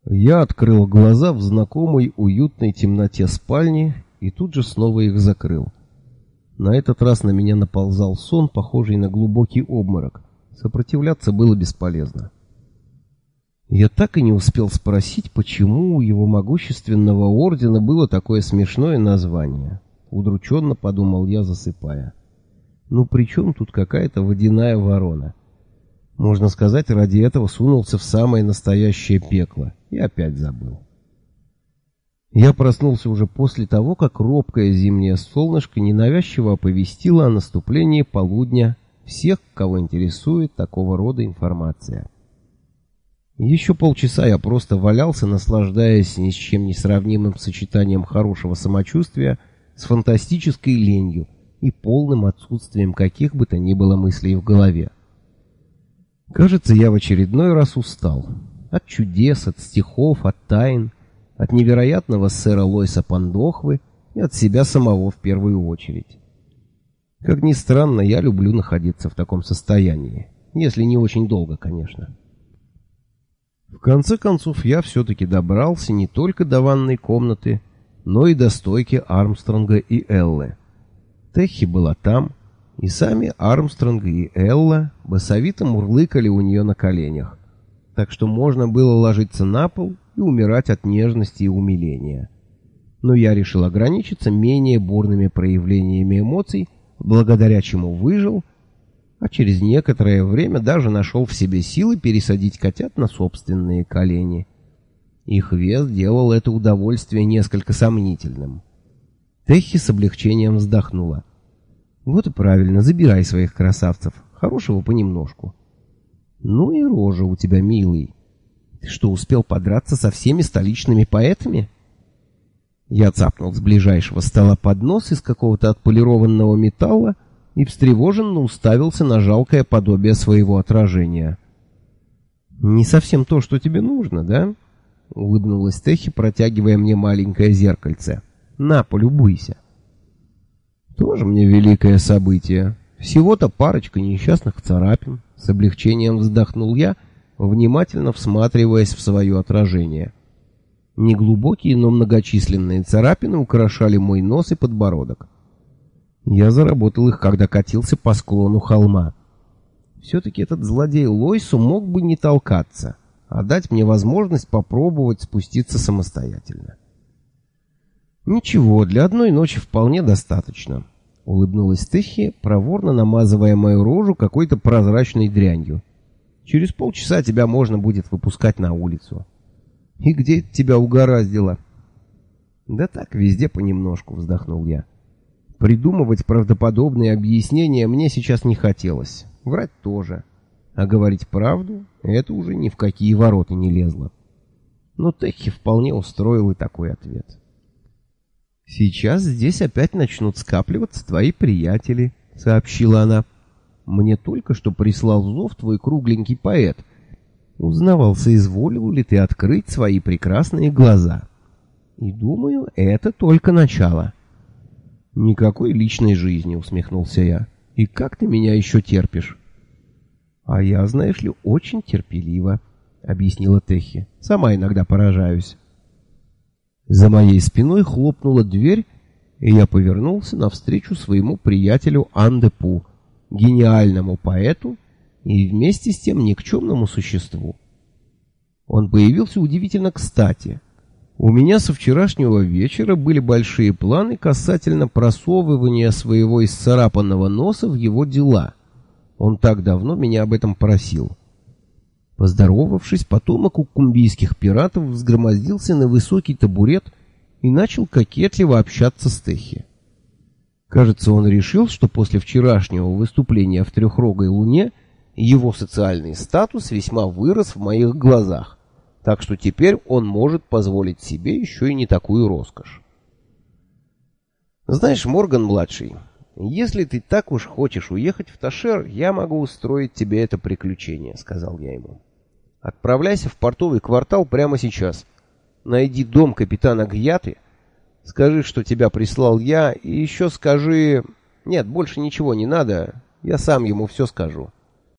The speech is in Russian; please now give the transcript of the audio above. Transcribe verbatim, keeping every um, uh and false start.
Я открыл глаза в знакомой уютной темноте спальни и тут же снова их закрыл. На этот раз на меня наползал сон, похожий на глубокий обморок. Сопротивляться было бесполезно. Я так и не успел спросить, почему у его могущественного ордена было такое смешное название. Удрученно подумал я, засыпая. Ну при чем тут какая-то водяная ворона? Можно сказать, ради этого сунулся в самое настоящее пекло. И опять забыл. Я проснулся уже после того, как робкое зимнее солнышко ненавязчиво оповестило о наступлении полудня всех, кого интересует такого рода информация. Еще полчаса я просто валялся, наслаждаясь ни с чем не сравнимым сочетанием хорошего самочувствия с фантастической ленью и полным отсутствием каких бы то ни было мыслей в голове. Кажется, я в очередной раз устал. От чудес, от стихов, от тайн, от невероятного сэра Лойса Пандохвы и от себя самого в первую очередь. Как ни странно, я люблю находиться в таком состоянии, если не очень долго, конечно. В конце концов, я все-таки добрался не только до ванной комнаты, но и до стойки Армстронга и Эллы. Техи была там, и сами Армстронг и Элла басовито мурлыкали у нее на коленях, так что можно было ложиться на пол и умирать от нежности и умиления. Но я решил ограничиться менее бурными проявлениями эмоций, благодаря чему выжил, а через некоторое время даже нашел в себе силы пересадить котят на собственные колени. Их вес делал это удовольствие несколько сомнительным. Техи с облегчением вздохнула. Вот и правильно, забирай своих красавцев, хорошего понемножку. Ну и рожа у тебя, милый. Ты что, успел подраться со всеми столичными поэтами? Я цапнул с ближайшего стола поднос из какого-то отполированного металла и встревоженно уставился на жалкое подобие своего отражения. Не совсем то, что тебе нужно, да? Улыбнулась Техи, протягивая мне маленькое зеркальце. На, полюбуйся. Тоже мне великое событие. Всего-то парочка несчастных царапин. С облегчением вздохнул я, внимательно всматриваясь в свое отражение. Неглубокие, но многочисленные царапины украшали мой нос и подбородок. Я заработал их, когда катился по склону холма. Все-таки этот злодей Лойсу мог бы не толкаться, а дать мне возможность попробовать спуститься самостоятельно. «Ничего, для одной ночи вполне достаточно», — улыбнулась Техи, проворно намазывая мою рожу какой-то прозрачной дрянью. «Через полчаса тебя можно будет выпускать на улицу». «И где это тебя угораздило?» «Да так, везде понемножку», — вздохнул я. Придумывать правдоподобные объяснения мне сейчас не хотелось. Врать тоже. А говорить правду — это уже ни в какие ворота не лезло. Но Техи вполне устроил и такой ответ. «Сейчас здесь опять начнут скапливаться твои приятели», — сообщила она. «Мне только что прислал зов твой кругленький поэт. Узнавал, соизволил ли ты открыть свои прекрасные глаза. И думаю, это только начало». «Никакой личной жизни», — усмехнулся я. «И как ты меня еще терпишь?» «А я, знаешь ли, очень терпелива», — объяснила Техи. «Сама иногда поражаюсь». За моей спиной хлопнула дверь, и я повернулся навстречу своему приятелю Андепу, гениальному поэту и вместе с тем никчемному существу. Он появился удивительно кстати. У меня со вчерашнего вечера были большие планы касательно просовывания своего исцарапанного носа в его дела. Он так давно меня об этом просил. Поздоровавшись, потомок укумбийских пиратов взгромоздился на высокий табурет и начал кокетливо общаться с Техи. Кажется, он решил, что после вчерашнего выступления в трехрогой луне его социальный статус весьма вырос в моих глазах, так что теперь он может позволить себе еще и не такую роскошь. «Знаешь, Морган-младший, если ты так уж хочешь уехать в Ташер, я могу устроить тебе это приключение», — сказал я ему. «Отправляйся в портовый квартал прямо сейчас. Найди дом капитана Гьяты, скажи, что тебя прислал я, и еще скажи... Нет, больше ничего не надо, я сам ему все скажу.